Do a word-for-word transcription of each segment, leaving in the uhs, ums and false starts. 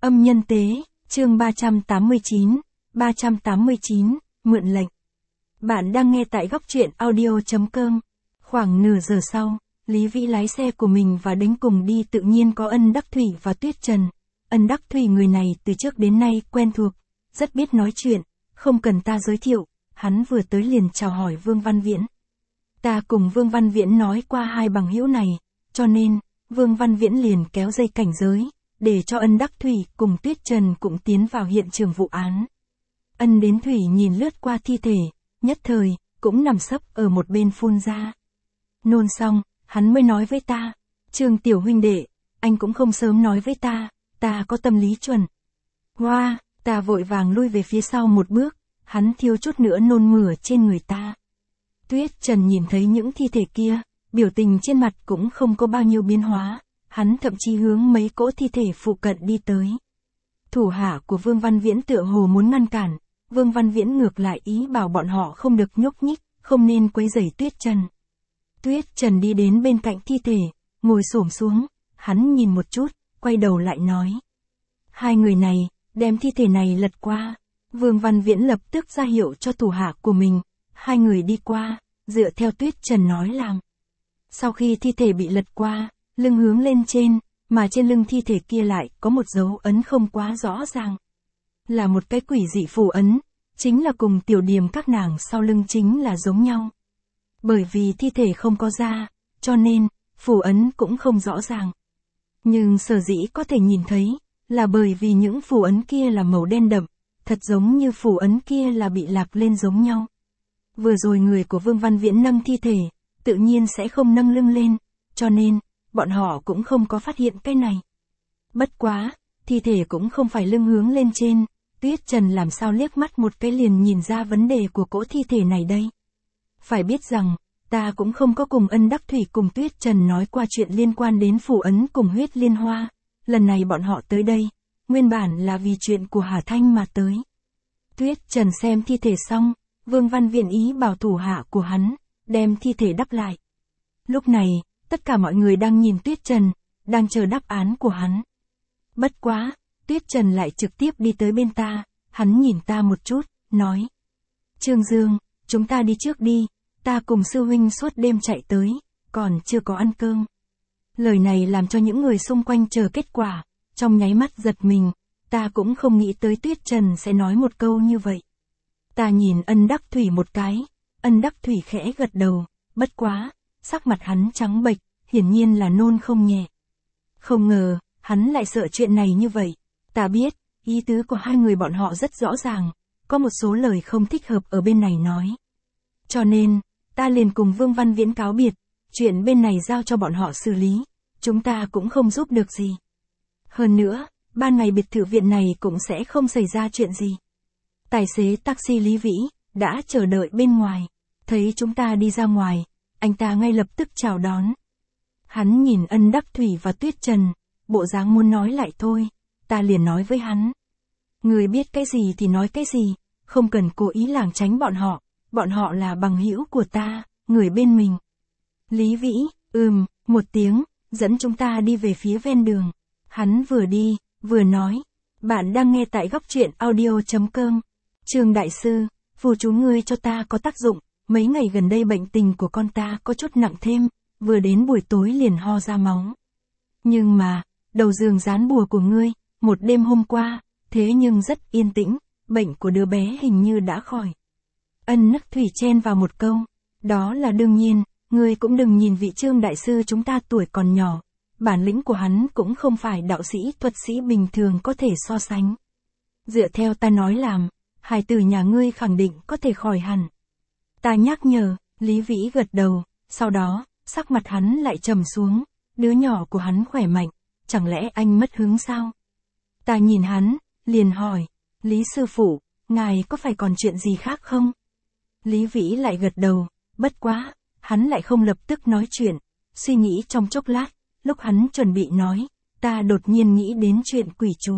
Âm nhân tế, chương ba trăm tám mươi chín, ba trăm tám mươi chín, mượn lệnh. Bạn đang nghe tại góc truyện audio.com. Khoảng nửa giờ sau, Lý Vĩ lái xe của mình và đánh cùng đi tự nhiên có Ân Đắc Thủy và Tuyết Trần. Ân Đắc Thủy người này từ trước đến nay quen thuộc, rất biết nói chuyện, không cần ta giới thiệu, hắn vừa tới liền chào hỏi Vương Văn Viễn. Ta cùng Vương Văn Viễn nói qua hai bằng hữu này, cho nên, Vương Văn Viễn liền kéo dây cảnh giới, để cho Ân Đắc Thủy cùng Tuyết Trần cũng tiến vào hiện trường vụ án. Ân đến Thủy nhìn lướt qua thi thể, nhất thời, cũng nằm sấp ở một bên phun ra. Nôn xong, hắn mới nói với ta, Trương tiểu huynh đệ, anh cũng không sớm nói với ta, ta có tâm lý chuẩn. Hoa, wow, ta vội vàng lui về phía sau một bước, hắn thiếu chút nữa nôn mửa trên người ta. Tuyết Trần nhìn thấy những thi thể kia, biểu tình trên mặt cũng không có bao nhiêu biến hóa, hắn thậm chí hướng mấy cỗ thi thể phụ cận đi tới. Thủ hạ của Vương Văn Viễn tựa hồ muốn ngăn cản, Vương Văn Viễn ngược lại ý bảo bọn họ không được nhúc nhích, không nên quấy rầy Tuyết Trần. Tuyết Trần đi đến bên cạnh thi thể, ngồi xổm xuống, hắn nhìn một chút, quay đầu lại nói. Hai người này, đem thi thể này lật qua. Vương Văn Viễn lập tức ra hiệu cho thủ hạ của mình, hai người đi qua, dựa theo Tuyết Trần nói làm. Sau khi thi thể bị lật qua, lưng hướng lên trên, mà trên lưng thi thể kia lại có một dấu ấn không quá rõ ràng. Là một cái quỷ dị phù ấn, chính là cùng tiểu điểm các nàng sau lưng chính là giống nhau. Bởi vì thi thể không có da, cho nên, phù ấn cũng không rõ ràng. Nhưng sở dĩ có thể nhìn thấy, là bởi vì những phù ấn kia là màu đen đậm, thật giống như phù ấn kia là bị lạc lên giống nhau. Vừa rồi người của Vương Văn Viễn nâng thi thể, tự nhiên sẽ không nâng lưng lên, cho nên, bọn họ cũng không có phát hiện cái này. Bất quá, thi thể cũng không phải lưng hướng lên trên, Tuyết Trần làm sao liếc mắt một cái liền nhìn ra vấn đề của cỗ thi thể này đây. Phải biết rằng, ta cũng không có cùng Ân Đắc Thủy cùng Tuyết Trần nói qua chuyện liên quan đến phù ấn cùng huyết liên hoa, lần này bọn họ tới đây, nguyên bản là vì chuyện của Hà Thanh mà tới. Tuyết Trần xem thi thể xong, Vương Văn Viễn ý bảo thủ hạ của hắn, đem thi thể đắp lại. Lúc này, tất cả mọi người đang nhìn Tuyết Trần, đang chờ đáp án của hắn. Bất quá, Tuyết Trần lại trực tiếp đi tới bên ta, hắn nhìn ta một chút, nói. Trương Dương, chúng ta đi trước đi, ta cùng sư huynh suốt đêm chạy tới, còn chưa có ăn cơm. Lời này làm cho những người xung quanh chờ kết quả, trong nháy mắt giật mình, ta cũng không nghĩ tới Tuyết Trần sẽ nói một câu như vậy. Ta nhìn Ân Đắc Thủy một cái, Ân Đắc Thủy khẽ gật đầu, bất quá, sắc mặt hắn trắng bệch, hiển nhiên là nôn không nhẹ. Không ngờ, hắn lại sợ chuyện này như vậy. Ta biết, ý tứ của hai người bọn họ rất rõ ràng, có một số lời không thích hợp ở bên này nói. Cho nên, ta liền cùng Vương Văn Viễn cáo biệt, chuyện bên này giao cho bọn họ xử lý, chúng ta cũng không giúp được gì. Hơn nữa, ban ngày biệt thự viện này cũng sẽ không xảy ra chuyện gì. Tài xế taxi Lý Vĩ, đã chờ đợi bên ngoài, thấy chúng ta đi ra ngoài, anh ta ngay lập tức chào đón. Hắn nhìn Ân Đắc Thủy và Tuyết Trần, bộ dáng muốn nói lại thôi, ta liền nói với hắn. Người biết cái gì thì nói cái gì, không cần cố ý lảng tránh bọn họ, bọn họ là bằng hữu của ta, người bên mình. Lý Vĩ, ừm, một tiếng, dẫn chúng ta đi về phía ven đường. Hắn vừa đi, vừa nói, bạn đang nghe tại góc truyện audio.com. Trương đại sư, phù chú ngươi cho ta có tác dụng, mấy ngày gần đây bệnh tình của con ta có chút nặng thêm, vừa đến buổi tối liền ho ra máu. Nhưng mà, đầu giường dán bùa của ngươi, một đêm hôm qua, thế nhưng rất yên tĩnh, bệnh của đứa bé hình như đã khỏi. Ân Đắc Thủy chen vào một câu, đó là đương nhiên, ngươi cũng đừng nhìn vị Trương đại sư chúng ta tuổi còn nhỏ, bản lĩnh của hắn cũng không phải đạo sĩ thuật sĩ bình thường có thể so sánh. Dựa theo ta nói làm, hài tử nhà ngươi khẳng định có thể khỏi hẳn. Ta nhắc nhở, Lý Vĩ gật đầu, sau đó, sắc mặt hắn lại trầm xuống, đứa nhỏ của hắn khỏe mạnh, chẳng lẽ anh mất hứng sao? Ta nhìn hắn, liền hỏi, Lý sư phụ, ngài có phải còn chuyện gì khác không? Lý Vĩ lại gật đầu, bất quá, hắn lại không lập tức nói chuyện, suy nghĩ trong chốc lát, lúc hắn chuẩn bị nói, ta đột nhiên nghĩ đến chuyện quỷ chú.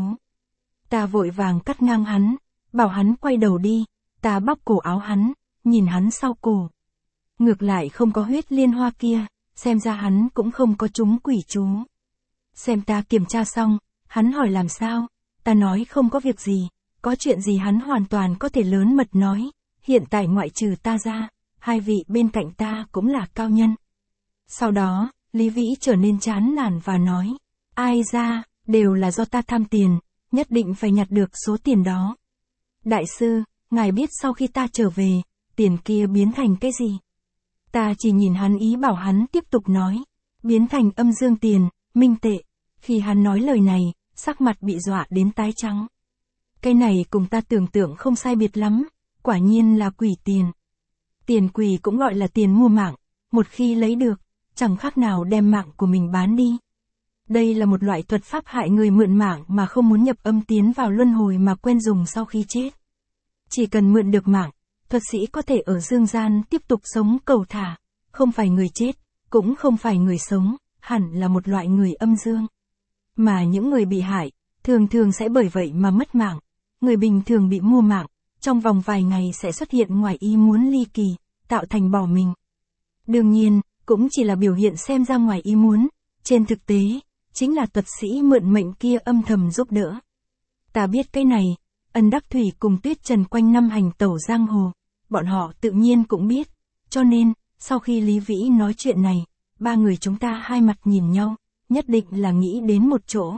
Ta vội vàng cắt ngang hắn, bảo hắn quay đầu đi, ta bóp cổ áo hắn, nhìn hắn sau cổ. Ngược lại không có huyết liên hoa kia, xem ra hắn cũng không có trúng quỷ chú. Xem ta kiểm tra xong, hắn hỏi làm sao, Ta nói không có việc gì, có chuyện gì hắn hoàn toàn có thể lớn mật nói, hiện tại ngoại trừ ta ra, hai vị bên cạnh ta cũng là cao nhân. Sau đó, Lý Vĩ trở nên chán nản và nói, ai ra, đều là do ta tham tiền, nhất định phải nhặt được số tiền đó. Đại sư, ngài biết sau khi ta trở về, tiền kia biến thành cái gì? Ta chỉ nhìn hắn ý bảo hắn tiếp tục nói, biến thành âm dương tiền, minh tệ. Khi hắn nói lời này, sắc mặt bị dọa đến tái trắng. Cái này cùng ta tưởng tượng không sai biệt lắm, quả nhiên là quỷ tiền. Tiền quỷ cũng gọi là tiền mua mạng, một khi lấy được, chẳng khác nào đem mạng của mình bán đi. Đây là một loại thuật pháp hại người mượn mạng mà không muốn nhập âm tiến vào luân hồi mà quen dùng sau khi chết. Chỉ cần mượn được mạng, thuật sĩ có thể ở dương gian tiếp tục sống cầu thả, không phải người chết, cũng không phải người sống, hẳn là một loại người âm dương. Mà những người bị hại, thường thường sẽ bởi vậy mà mất mạng. Người bình thường bị mua mạng, trong vòng vài ngày sẽ xuất hiện ngoài ý muốn ly kỳ, tạo thành bỏ mình. Đương nhiên, cũng chỉ là biểu hiện xem ra ngoài ý muốn, trên thực tế, chính là thuật sĩ mượn mệnh kia âm thầm giúp đỡ. Ta biết cái này, Ân Đắc Thủy cùng Tuyết Trần quanh năm hành tẩu giang hồ, bọn họ tự nhiên cũng biết, cho nên, sau khi Lý Vĩ nói chuyện này, ba người chúng ta hai mặt nhìn nhau, nhất định là nghĩ đến một chỗ.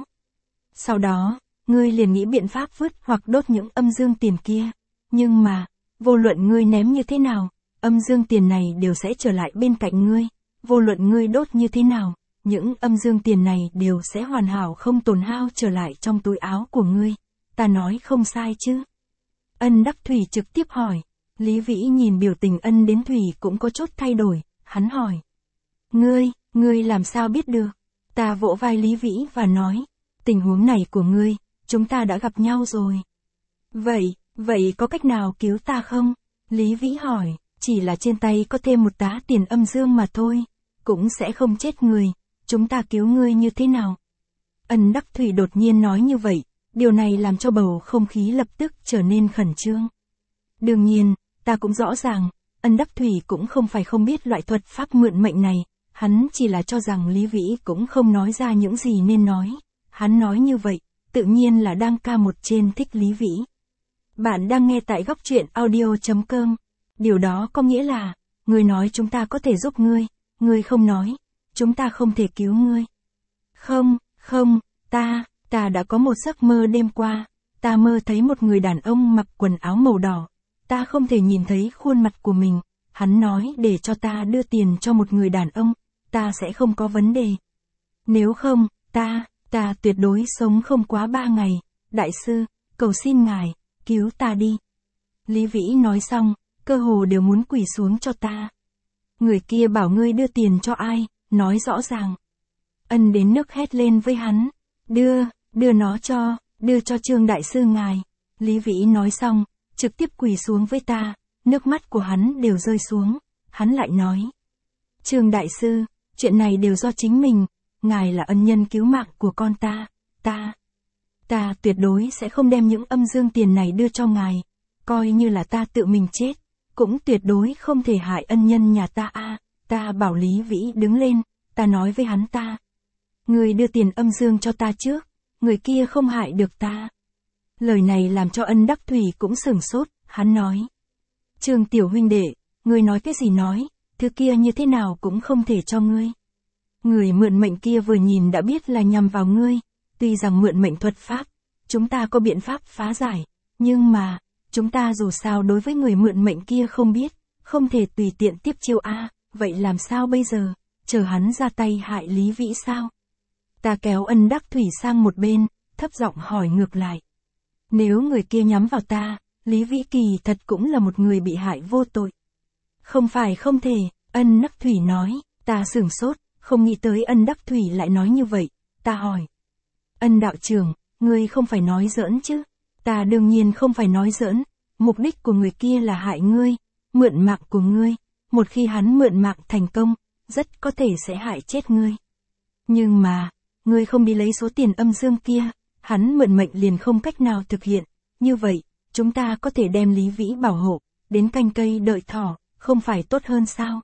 Sau đó, ngươi liền nghĩ biện pháp vứt hoặc đốt những âm dương tiền kia, nhưng mà, vô luận ngươi ném như thế nào, âm dương tiền này đều sẽ trở lại bên cạnh ngươi, vô luận ngươi đốt như thế nào, những âm dương tiền này đều sẽ hoàn hảo không tổn hao trở lại trong túi áo của ngươi. Ta nói không sai chứ? Ân Đắc Thủy trực tiếp hỏi. Lý Vĩ nhìn biểu tình Ân đến Thủy cũng có chút thay đổi, hắn hỏi. Ngươi, ngươi làm sao biết được? Ta vỗ vai Lý Vĩ và nói, tình huống này của ngươi, chúng ta đã gặp nhau rồi. Vậy, vậy có cách nào cứu ta không? Lý Vĩ hỏi, chỉ là trên tay có thêm một tá tiền âm dương mà thôi, cũng sẽ không chết người, chúng ta cứu ngươi như thế nào? Ân Đắc Thủy đột nhiên nói như vậy, điều này làm cho bầu không khí lập tức trở nên khẩn trương. Đương nhiên, ta cũng rõ ràng, Ân Đắc Thủy cũng không phải không biết loại thuật pháp mượn mệnh này, hắn chỉ là cho rằng Lý Vĩ cũng không nói ra những gì nên nói. Hắn nói như vậy, tự nhiên là đang ca một trên thích Lý Vĩ. Bạn đang nghe tại góc truyện audio chấm com. Điều đó có nghĩa là, ngươi nói chúng ta có thể giúp ngươi, ngươi không nói, chúng ta không thể cứu ngươi. Không, không, ta, ta đã có một giấc mơ đêm qua, ta mơ thấy một người đàn ông mặc quần áo màu đỏ, ta không thể nhìn thấy khuôn mặt của mình, hắn nói để cho ta đưa tiền cho một người đàn ông, ta sẽ không có vấn đề. Nếu không, ta, ta tuyệt đối sống không quá ba ngày, đại sư, cầu xin ngài, cứu ta đi. Lý Vĩ nói xong, cơ hồ đều muốn quỳ xuống cho ta. Người kia bảo ngươi đưa tiền cho ai, nói rõ ràng. Ân đến nước hét lên với hắn, đưa, đưa nó cho, đưa cho Trương đại sư ngài. Lý Vĩ nói xong, trực tiếp quỳ xuống với ta, nước mắt của hắn đều rơi xuống, hắn lại nói. Trương đại sư, chuyện này đều do chính mình, ngài là ân nhân cứu mạng của con ta, ta, ta tuyệt đối sẽ không đem những âm dương tiền này đưa cho ngài, coi như là ta tự mình chết, cũng tuyệt đối không thể hại ân nhân nhà ta a. À, ta bảo Lý Vĩ đứng lên, ta nói với hắn ta. Người đưa tiền âm dương cho ta trước, người kia không hại được ta. Lời này làm cho Ân Đắc Thủy cũng sửng sốt, hắn nói. Trương tiểu huynh đệ, ngươi nói cái gì nói, thứ kia như thế nào cũng không thể cho ngươi. Người mượn mệnh kia vừa nhìn đã biết là nhằm vào ngươi, tuy rằng mượn mệnh thuật pháp, chúng ta có biện pháp phá giải, nhưng mà, chúng ta dù sao đối với người mượn mệnh kia không biết, không thể tùy tiện tiếp chiêu a. À, vậy làm sao bây giờ, chờ hắn ra tay hại Lý Vĩ sao? Ta kéo Ân Đắc Thủy sang một bên, thấp giọng hỏi ngược lại. Nếu người kia nhắm vào ta, Lý Vĩ kỳ thật cũng là một người bị hại vô tội. Không phải không thể, Ân Đắc Thủy nói, ta sửng sốt, không nghĩ tới Ân Đắc Thủy lại nói như vậy, ta hỏi. Ân đạo trưởng, ngươi không phải nói giỡn chứ? Ta đương nhiên không phải nói giỡn, mục đích của người kia là hại ngươi, mượn mạng của ngươi, một khi hắn mượn mạng thành công, rất có thể sẽ hại chết ngươi. Nhưng mà, ngươi không đi lấy số tiền âm dương kia, hắn mượn mệnh liền không cách nào thực hiện, như vậy, chúng ta có thể đem Lý Vĩ bảo hộ, đến canh cây đợi thỏ, không phải tốt hơn sao?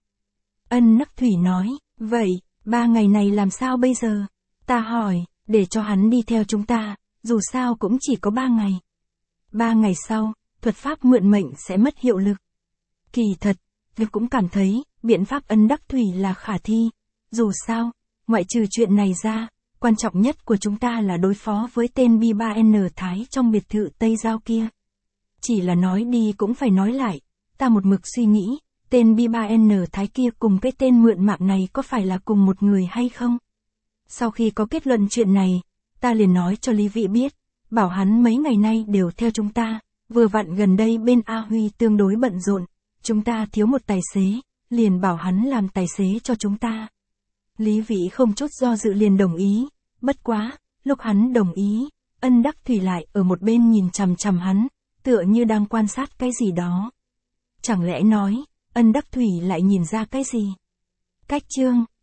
Ân Đắc Thủy nói, vậy, ba ngày này làm sao bây giờ? Ta hỏi, để cho hắn đi theo chúng ta, dù sao cũng chỉ có ba ngày. Ba ngày sau, thuật pháp mượn mệnh sẽ mất hiệu lực. Kỳ thật, tôi cũng cảm thấy, biện pháp ân đắc thủy là khả thi. Dù sao, ngoại trừ chuyện này ra, quan trọng nhất của chúng ta là đối phó với tên B ba N Thái trong biệt thự Tây Giao kia. Chỉ là nói đi cũng phải nói lại, ta một mực suy nghĩ, tên B ba N Thái kia cùng cái tên mượn mạng này có phải là cùng một người hay không? Sau khi có kết luận chuyện này, ta liền nói cho Lý Vĩ biết, bảo hắn mấy ngày nay đều theo chúng ta, vừa vặn gần đây bên A Huy tương đối bận rộn, chúng ta thiếu một tài xế, liền bảo hắn làm tài xế cho chúng ta. Lý Vĩ không chút do dự liền đồng ý, bất quá, lúc hắn đồng ý, ân đắc thủy lại ở một bên nhìn chằm chằm hắn, tựa như đang quan sát cái gì đó. Chẳng lẽ nói, ân đắc thủy lại nhìn ra cái gì? Cách chương